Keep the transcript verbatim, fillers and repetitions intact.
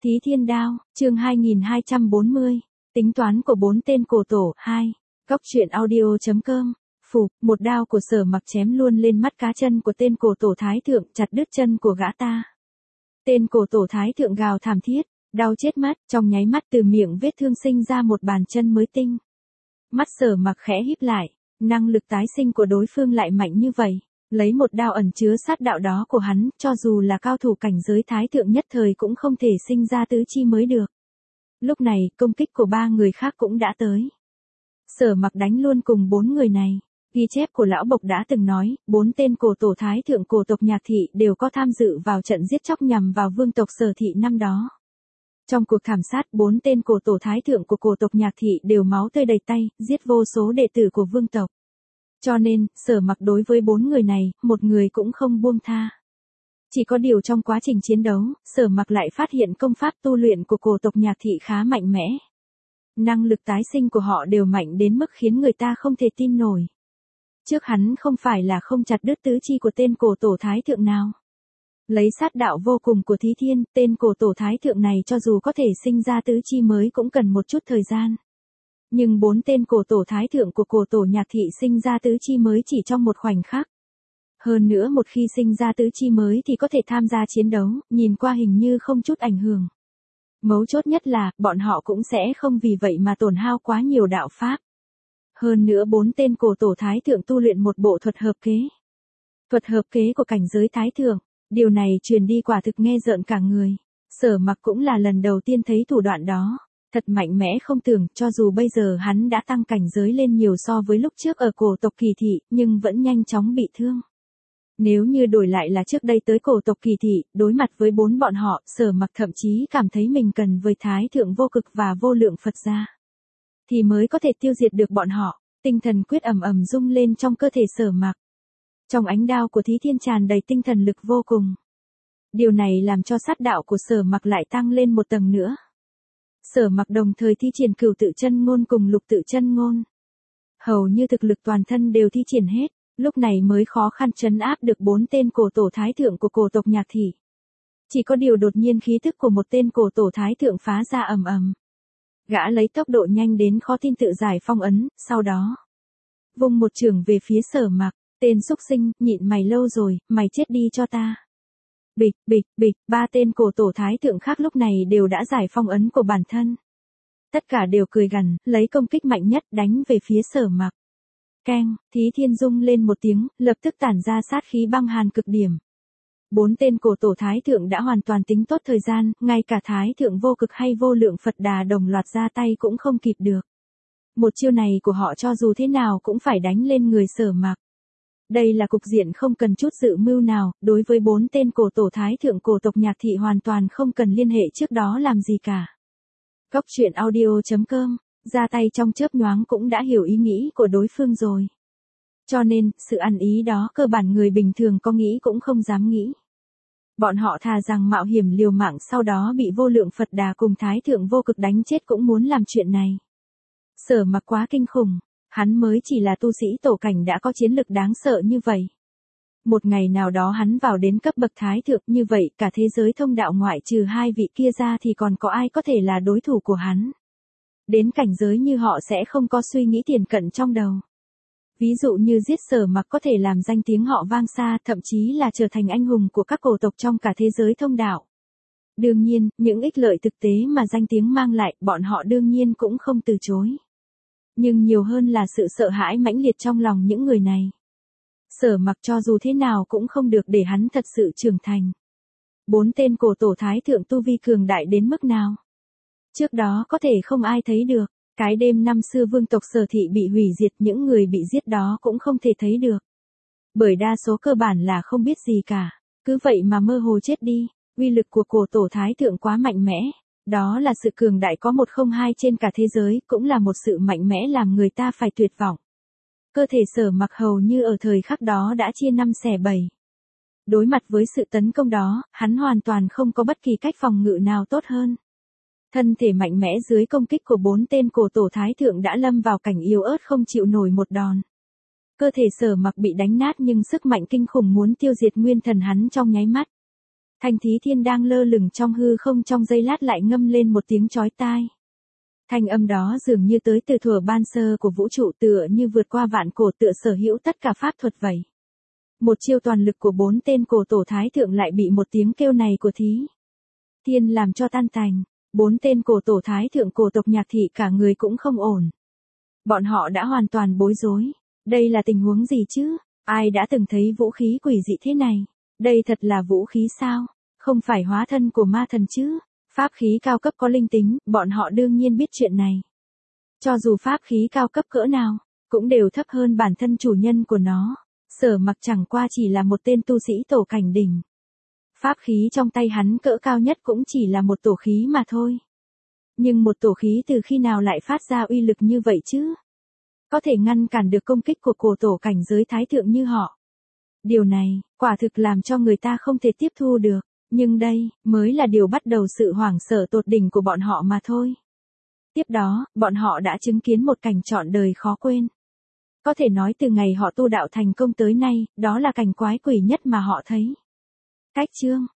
Thí Thiên Đao, chương hai nghìn hai trăm bốn mươi, tính toán của bốn tên cổ tổ, hai. Góc truyện audio chấm com. Phù, một đao của Sở Mặc chém luôn lên mắt cá chân của tên cổ tổ thái thượng, chặt đứt chân của gã ta. Tên cổ tổ thái thượng gào thảm thiết, đau chết mắt, trong nháy mắt từ miệng vết thương sinh ra một bàn chân mới tinh. Mắt Sở Mặc khẽ híp lại, năng lực tái sinh của đối phương lại mạnh như vậy. Lấy một đao ẩn chứa sát đạo đó của hắn, cho dù là cao thủ cảnh giới thái thượng nhất thời cũng không thể sinh ra tứ chi mới được. Lúc này, công kích của ba người khác cũng đã tới. Sở Mặc đánh luôn cùng bốn người này. Ghi chép của lão Bộc đã từng nói, bốn tên cổ tổ thái thượng cổ tộc Nhạc Thị đều có tham dự vào trận giết chóc nhằm vào vương tộc Sở Thị năm đó. Trong cuộc thảm sát, bốn tên cổ tổ thái thượng của cổ tộc Nhạc Thị đều máu tươi đầy tay, giết vô số đệ tử của vương tộc. Cho nên, Sở Mặc đối với bốn người này, một người cũng không buông tha. Chỉ có điều trong quá trình chiến đấu, Sở Mặc lại phát hiện công pháp tu luyện của cổ tộc Nhạc Thị khá mạnh mẽ. Năng lực tái sinh của họ đều mạnh đến mức khiến người ta không thể tin nổi. Trước hắn không phải là không chặt đứt tứ chi của tên cổ tổ thái thượng nào. Lấy sát đạo vô cùng của Thí Thiên, tên cổ tổ thái thượng này cho dù có thể sinh ra tứ chi mới cũng cần một chút thời gian. Nhưng bốn tên cổ tổ thái thượng của cổ tổ Nhạc Thị sinh ra tứ chi mới chỉ trong một khoảnh khắc. Hơn nữa một khi sinh ra tứ chi mới thì có thể tham gia chiến đấu, nhìn qua hình như không chút ảnh hưởng. Mấu chốt nhất là, bọn họ cũng sẽ không vì vậy mà tổn hao quá nhiều đạo pháp. Hơn nữa bốn tên cổ tổ thái thượng tu luyện một bộ thuật hợp kế. Thuật hợp kế của cảnh giới thái thượng, điều này truyền đi quả thực nghe rợn cả người. Sở Mặc cũng là lần đầu tiên thấy thủ đoạn đó. Thật mạnh mẽ không tưởng, cho dù bây giờ hắn đã tăng cảnh giới lên nhiều so với lúc trước ở cổ tộc Kỳ Thị, nhưng vẫn nhanh chóng bị thương. Nếu như đổi lại là trước đây tới cổ tộc Kỳ Thị, đối mặt với bốn bọn họ, Sở Mặc thậm chí cảm thấy mình cần với Thái Thượng Vô Cực và Vô Lượng Phật gia, thì mới có thể tiêu diệt được bọn họ. Tinh thần quyết ầm ầm rung lên trong cơ thể Sở Mặc. Trong ánh đao của Thí Thiên tràn đầy tinh thần lực vô cùng. Điều này làm cho sát đạo của Sở Mặc lại tăng lên một tầng nữa. Sở Mặc đồng thời thi triển cửu tự chân ngôn cùng lục tự chân ngôn. Hầu như thực lực toàn thân đều thi triển hết, lúc này mới khó khăn trấn áp được bốn tên cổ tổ thái thượng của cổ tộc Nhạc Thị. Chỉ có điều đột nhiên khí thức của một tên cổ tổ thái thượng phá ra ầm ầm. Gã lấy tốc độ nhanh đến khó tin tự giải phong ấn, sau đó vung một chưởng về phía Sở Mặc, tên xúc sinh, nhịn mày lâu rồi, mày chết đi cho ta. Bịch, bịch, bịch, ba tên cổ tổ thái thượng khác lúc này đều đã giải phong ấn của bản thân. Tất cả đều cười gằn, lấy công kích mạnh nhất đánh về phía Sở Mặc. Keng, Thí Thiên rung lên một tiếng, lập tức tản ra sát khí băng hàn cực điểm. Bốn tên cổ tổ thái thượng đã hoàn toàn tính tốt thời gian, ngay cả Thái Thượng Vô Cực hay Vô Lượng Phật Đà đồng loạt ra tay cũng không kịp được. Một chiêu này của họ cho dù thế nào cũng phải đánh lên người Sở Mặc. Đây là cục diện không cần chút dự mưu nào, đối với bốn tên cổ tổ thái thượng cổ tộc Nhạc Thị hoàn toàn không cần liên hệ trước đó làm gì cả. Góc truyện audio chấm com, ra tay trong chớp nhoáng cũng đã hiểu ý nghĩ của đối phương rồi. Cho nên, sự ăn ý đó cơ bản người bình thường có nghĩ cũng không dám nghĩ. Bọn họ thà rằng mạo hiểm liều mạng sau đó bị Vô Lượng Phật Đà cùng Thái Thượng Vô Cực đánh chết cũng muốn làm chuyện này. Sở Mặc quá kinh khủng. Hắn mới chỉ là tu sĩ tổ cảnh đã có chiến lực đáng sợ như vậy. Một ngày nào đó hắn vào đến cấp bậc thái thượng như vậy, cả thế giới thông đạo ngoại trừ hai vị kia ra thì còn có ai có thể là đối thủ của hắn. Đến cảnh giới như họ sẽ không có suy nghĩ tiền cận trong đầu. Ví dụ như giết Sở Mặc có thể làm danh tiếng họ vang xa, thậm chí là trở thành anh hùng của các cổ tộc trong cả thế giới thông đạo. Đương nhiên, những ích lợi thực tế mà danh tiếng mang lại, bọn họ đương nhiên cũng không từ chối. Nhưng nhiều hơn là sự sợ hãi mãnh liệt trong lòng những người này. Sở Mặc cho dù thế nào cũng không được để hắn thật sự trưởng thành. Bốn tên cổ tổ thái thượng tu vi cường đại đến mức nào? Trước đó có thể không ai thấy được. Cái đêm năm xưa vương tộc Sở Thị bị hủy diệt, những người bị giết đó cũng không thể thấy được. Bởi đa số cơ bản là không biết gì cả. Cứ vậy mà mơ hồ chết đi. Uy lực của cổ tổ thái thượng quá mạnh mẽ. Đó là sự cường đại có một không hai trên cả thế giới, cũng là một sự mạnh mẽ làm người ta phải tuyệt vọng. Cơ thể Sở Mặc hầu như ở thời khắc đó đã chia năm xẻ bảy. Đối mặt với sự tấn công đó, hắn hoàn toàn không có bất kỳ cách phòng ngự nào tốt hơn. Thân thể mạnh mẽ dưới công kích của bốn tên cổ tổ thái thượng đã lâm vào cảnh yếu ớt không chịu nổi một đòn. Cơ thể Sở Mặc bị đánh nát nhưng sức mạnh kinh khủng muốn tiêu diệt nguyên thần hắn trong nháy mắt. Thanh Thí Thiên đang lơ lửng trong hư không trong giây lát lại ngâm lên một tiếng chói tai. Thanh âm đó dường như tới từ thuở ban sơ của vũ trụ, tựa như vượt qua vạn cổ, tựa sở hữu tất cả pháp thuật vậy. Một chiêu toàn lực của bốn tên cổ tổ thái thượng lại bị một tiếng kêu này của Thí Thiên làm cho tan tành. Bốn tên cổ tổ thái thượng cổ tộc Nhạc Thị cả người cũng không ổn. Bọn họ đã hoàn toàn bối rối. Đây là tình huống gì chứ? Ai đã từng thấy vũ khí quỷ dị thế này? Đây thật là vũ khí sao? Không phải hóa thân của ma thần chứ? Pháp khí cao cấp có linh tính, bọn họ đương nhiên biết chuyện này. Cho dù pháp khí cao cấp cỡ nào, cũng đều thấp hơn bản thân chủ nhân của nó. Sở Mặc chẳng qua chỉ là một tên tu sĩ tổ cảnh đỉnh. Pháp khí trong tay hắn cỡ cao nhất cũng chỉ là một tổ khí mà thôi. Nhưng một tổ khí từ khi nào lại phát ra uy lực như vậy chứ? Có thể ngăn cản được công kích của cổ tổ cảnh giới thái thượng như họ. Điều này, quả thực làm cho người ta không thể tiếp thu được. Nhưng đây, mới là điều bắt đầu sự hoảng sợ tột đỉnh của bọn họ mà thôi. Tiếp đó, bọn họ đã chứng kiến một cảnh trọn đời khó quên. Có thể nói từ ngày họ tu đạo thành công tới nay, đó là cảnh quái quỷ nhất mà họ thấy. Cách chương